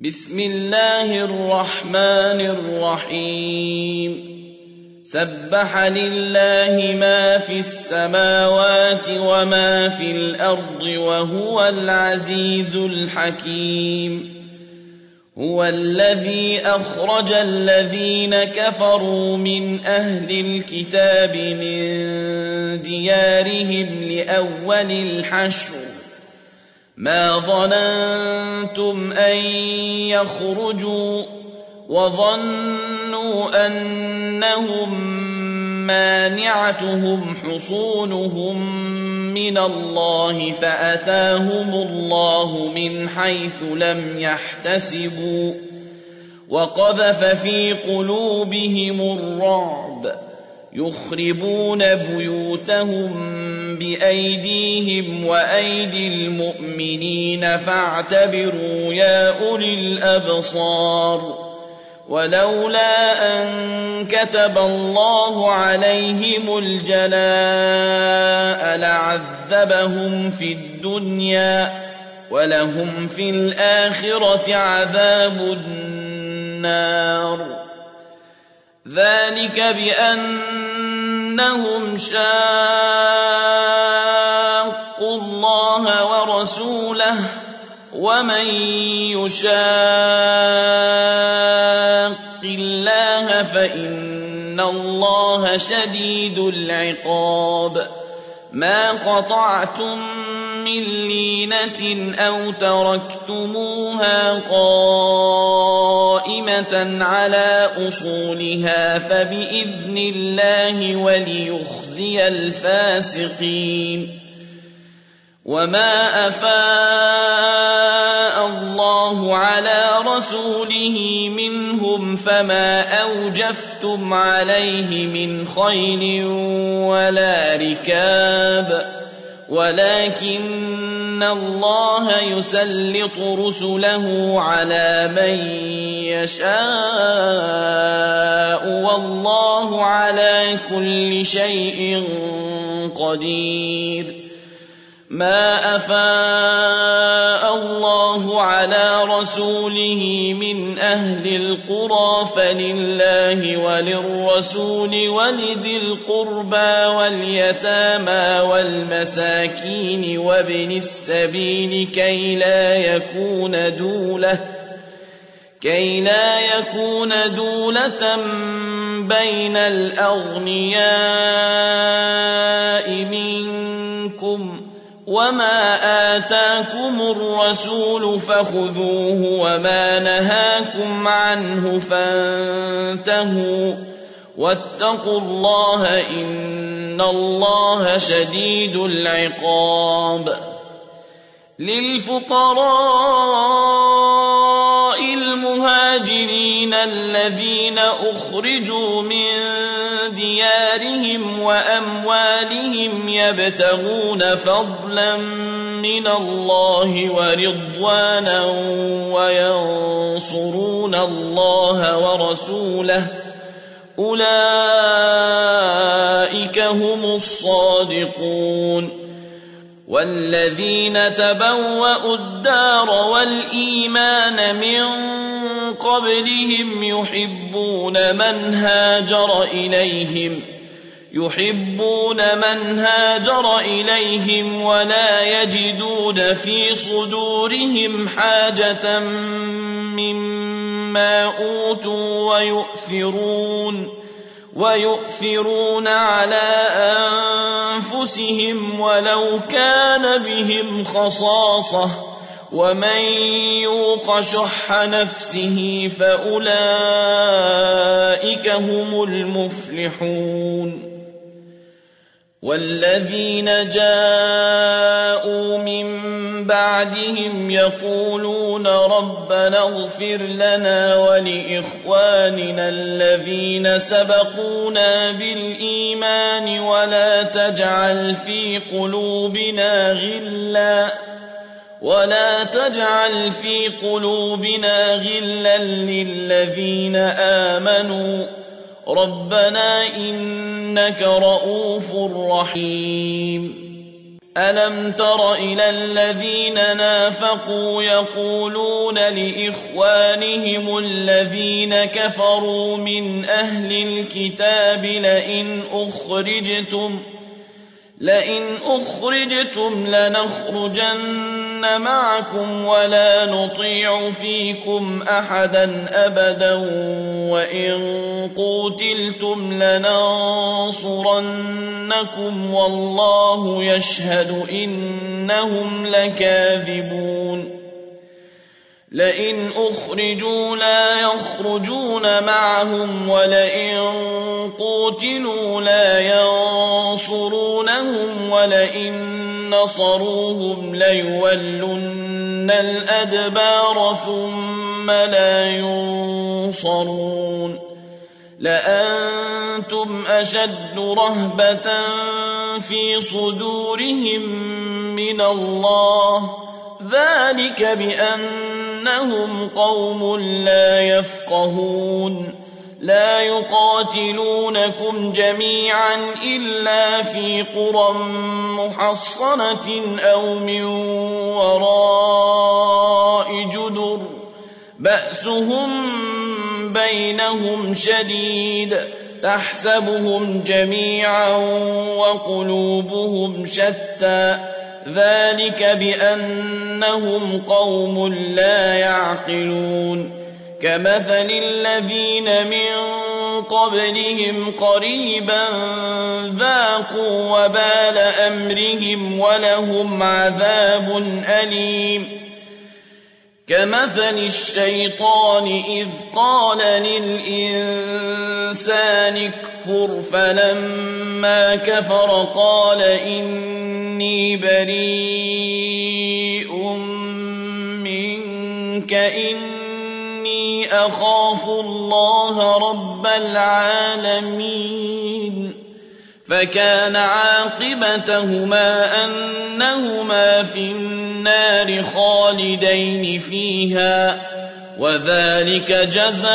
بسم الله الرحمن الرحيم سبح لله ما في السماوات وما في الأرض وهو العزيز الحكيم هو الذي أخرج الذين كفروا من أهل الكتاب من ديارهم لأول الحشر ما ظننتم أن يخرجوا وظنوا أنهم مانعتهم حصونهم من الله فأتاهم الله من حيث لم يحتسبوا وقذف في قلوبهم الرعب يخربون بيوتهم بأيديهم وأيدي المؤمنين فاعتبروا يا أولي الأبصار ولولا أن كتب الله عليهم الجلاء لعذبهم في الدنيا ولهم في الآخرة عذاب النار ذلك بأنهم شاقوا الله ورسوله ومن يشاق الله فإن الله شديد العقاب ما قطعتم من لينة أو تركتموها قائمة على أصولها فبإذن الله وليخزي الفاسقين وما أفاء الله على رسوله منهم فما أوجفتم عليه من خيل ولا ركاب ولكن الله يسلط رسله على من يشاء والله على كل شيء قدير ما أفاء الله على رسوله من أهل القرى فلله وللرسول ولذي القربى واليتامى والمساكين وابن السبيل كي لا يكون دولة بين الأغنياء منكم وما آتاكم الرسول فخذوه وما نهاكم عنه فانتهوا واتقوا الله إن الله شديد العقاب للفقراء المهاجرين الذين أخرجوا من ديارهم وأموالهم يبتغون فضلا من الله ورضوانا وينصرون الله ورسوله أولئك هم الصادقون والذين تبوأوا الدار والإيمان من قبلهم يحبون من هاجر إليهم ولا يجدون في صدورهم حاجة مما أوتوا ويؤثرون على أنفسهم ولو كان بهم خصاصة ومن يوق شح نفسه فأولئك هم المفلحون والذين جاءوا من بعدهم يقولون ربنا اغفر لنا ولإخواننا الذين سبقونا بالإيمان ولا تجعل في قلوبنا غلا للذين آمنوا ربنا إنك رؤوف رحيم ألم تر إلى الذين نافقوا يقولون لإخوانهم الذين كفروا من أهل الكتاب لئن أخرجتم لنخرجن معكم ولا نطيع فيكم أحدا أبدا وإن قوتلتم لننصرنكم والله يشهد إنهم لكاذبون لئن أخرجوا لا يخرجون معهم ولئن قوتلوا لا ينصرونهم ولئن نصروهم ليولن الأدبار ثم لا ينصرون لأنتم أشد رهبة في صدورهم من الله ذلك بأنهم قوم لا يفقهون لا يقاتلونكم جميعا إلا في قرى محصنة أو من وراء جدر بأسهم بينهم شديد تحسبهم جميعا وقلوبهم شتى ذلك بأنهم قوم لا يعقلون كمثل الذين من قبلهم قريبا ذاقوا وبال أمرهم ولهم عذاب أليم كمثل الشيطان إذ قال للإنسان اكفر فلما كفر قال إني بريء منك إني أخاف الله رب العالمين فكان عاقبتهما أنهما في النار خالدين فيها وذلك جزاء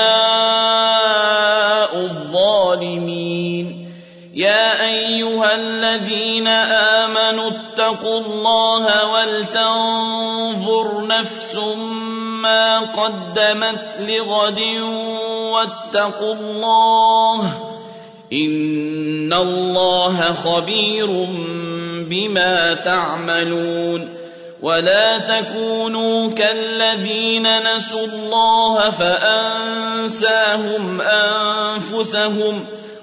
الظالمين يا أيها الذين آمنوا اتقوا الله ولتنظر نفس ما قدمت لغد واتقوا الله إن الله خبير بما تعملون ولا تكونوا كالذين نسوا الله فأنساهم أنفسهم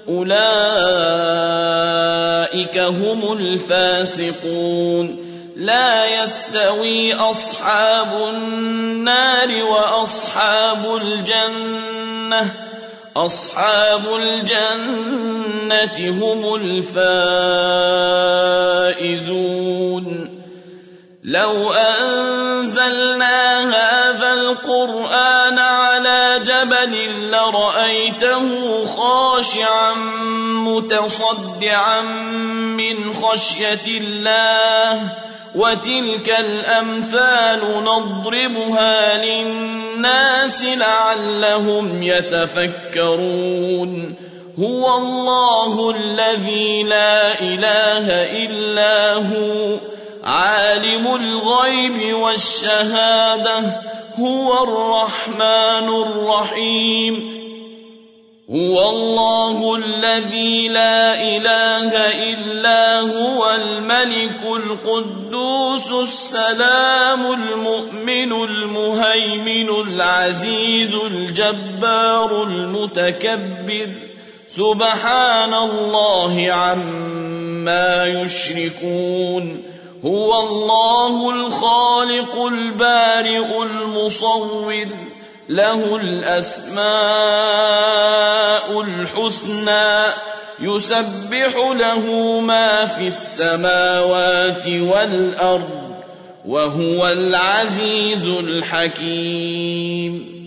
أولئك هم الفاسقون لا يستوي أصحاب النار وأصحاب الجنة أصحاب الجنة هم الفائزون لو أنزلنا هذا القرآن على جبل لرأيته خاشعا متصدعا من خشية الله وتلك الأمثال نضربها للناس لعلهم يتفكرون هو الله الذي لا إله إلا هو عالم الغيب والشهادة هو الرحمن الرحيم هو الله الذي لا إله إلا هو الملك القدوس السلام المؤمن المهيمن العزيز الجبار المتكبر سبحان الله عما يشركون هو الله الخالق البارئ المصور له الأسماء الحسنى يسبح له ما في السماوات والأرض وهو العزيز الحكيم